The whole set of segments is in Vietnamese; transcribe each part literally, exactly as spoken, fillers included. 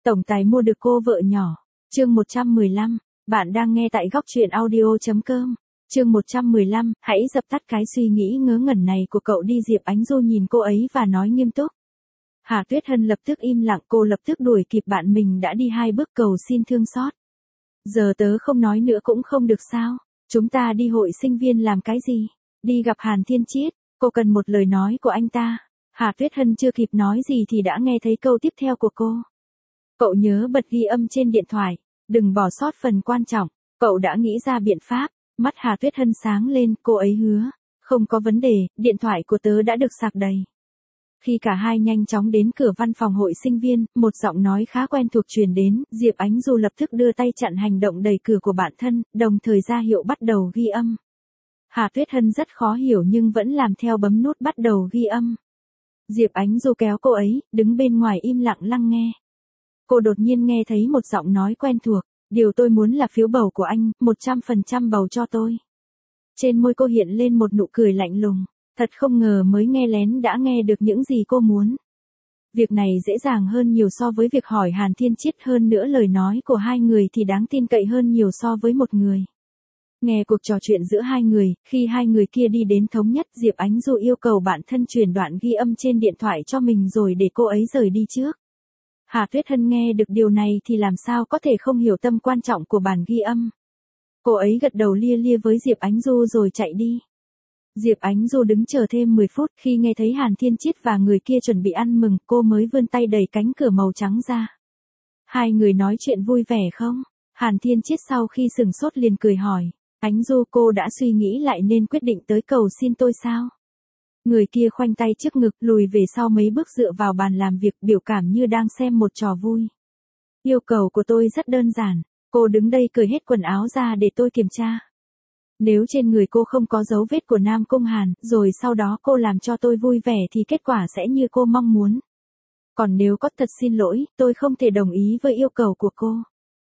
Tổng tài mua được cô vợ nhỏ. Chương một trăm mười lăm. Bạn đang nghe tại góc truyện audio chấm com. Chương một trăm mười lăm. Hãy dập tắt cái suy nghĩ ngớ ngẩn này của cậu đi. Diệp Ánh Du nhìn cô ấy và nói nghiêm túc. Hà Tuyết Hân lập tức im lặng, cô lập tức đuổi kịp bạn mình đã đi hai bước cầu xin thương xót. Giờ tớ không nói nữa cũng không được sao? Chúng ta đi hội sinh viên làm cái gì? Đi gặp Hàn Thiên Chiết, cô cần một lời nói của anh ta. Hà Tuyết Hân chưa kịp nói gì thì đã nghe thấy câu tiếp theo của cô. Cậu nhớ bật ghi âm trên điện thoại, đừng bỏ sót phần quan trọng. Cậu đã nghĩ ra biện pháp. Mắt Hà Tuyết Hân sáng lên, cô ấy hứa. Không có vấn đề, điện thoại của tớ đã được sạc đầy. Khi cả hai nhanh chóng đến cửa văn phòng hội sinh viên, một giọng nói khá quen thuộc truyền đến, Diệp Ánh Du lập tức đưa tay chặn hành động đẩy cửa của bạn thân, đồng thời ra hiệu bắt đầu ghi âm. Hà Tuyết Hân rất khó hiểu nhưng vẫn làm theo bấm nút bắt đầu ghi âm. Diệp Ánh Du kéo cô ấy, đứng bên ngoài im lặng lắng nghe. Cô đột nhiên nghe thấy một giọng nói quen thuộc, điều tôi muốn là phiếu bầu của anh, một trăm phần trăm bầu cho tôi. Trên môi cô hiện lên một nụ cười lạnh lùng. Thật không ngờ mới nghe lén đã nghe được những gì cô muốn. Việc này dễ dàng hơn nhiều so với việc hỏi Hàn Thiên Chiết, hơn nữa lời nói của hai người thì đáng tin cậy hơn nhiều so với một người. Nghe cuộc trò chuyện giữa hai người, khi hai người kia đi đến thống nhất, Diệp Ánh Du yêu cầu bạn thân truyền đoạn ghi âm trên điện thoại cho mình rồi để cô ấy rời đi trước. Hà Tuyết Hân nghe được điều này thì làm sao có thể không hiểu tâm quan trọng của bản ghi âm. Cô ấy gật đầu lia lia với Diệp Ánh Du rồi chạy đi. Diệp Ánh Du đứng chờ thêm mười phút, khi nghe thấy Hàn Thiên Chiết và người kia chuẩn bị ăn mừng, cô mới vươn tay đẩy cánh cửa màu trắng ra. Hai người nói chuyện vui vẻ không? Hàn Thiên Chiết sau khi sừng sốt liền cười hỏi. Ánh Du, cô đã suy nghĩ lại nên quyết định tới cầu xin tôi sao? Người kia khoanh tay trước ngực, lùi về sau mấy bước dựa vào bàn làm việc, biểu cảm như đang xem một trò vui. Yêu cầu của tôi rất đơn giản, cô đứng đây cởi hết quần áo ra để tôi kiểm tra. Nếu trên người cô không có dấu vết của Nam Cung Hàn, rồi sau đó cô làm cho tôi vui vẻ thì kết quả sẽ như cô mong muốn. Còn nếu có, thật xin lỗi, tôi không thể đồng ý với yêu cầu của cô.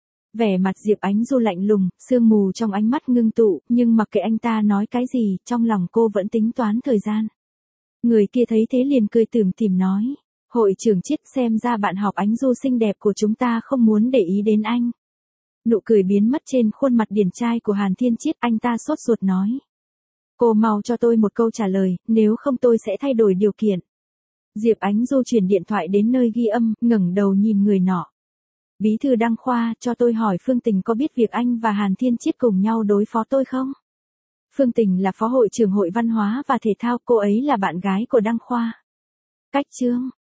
Vẻ mặt Diệp Ánh Du lạnh lùng, sương mù trong ánh mắt ngưng tụ, nhưng mặc kệ anh ta nói cái gì, trong lòng cô vẫn tính toán thời gian. Người kia thấy thế liền cười tủm tỉm nói. Hội trưởng Chiết, xem ra bạn học Ánh Du xinh đẹp của chúng ta không muốn để ý đến anh. Nụ cười biến mất trên khuôn mặt điển trai của Hàn Thiên Chiết, anh ta sốt ruột nói. Cô mau cho tôi một câu trả lời, nếu không tôi sẽ thay đổi điều kiện. Diệp Ánh Du chuyển điện thoại đến nơi ghi âm, ngẩng đầu nhìn người nọ. Bí thư Đăng Khoa, cho tôi hỏi Phương Tình có biết việc anh và Hàn Thiên Chiết cùng nhau đối phó tôi không? Phương Tình là phó hội trưởng hội văn hóa và thể thao, cô ấy là bạn gái của Đăng Khoa. Cách chương.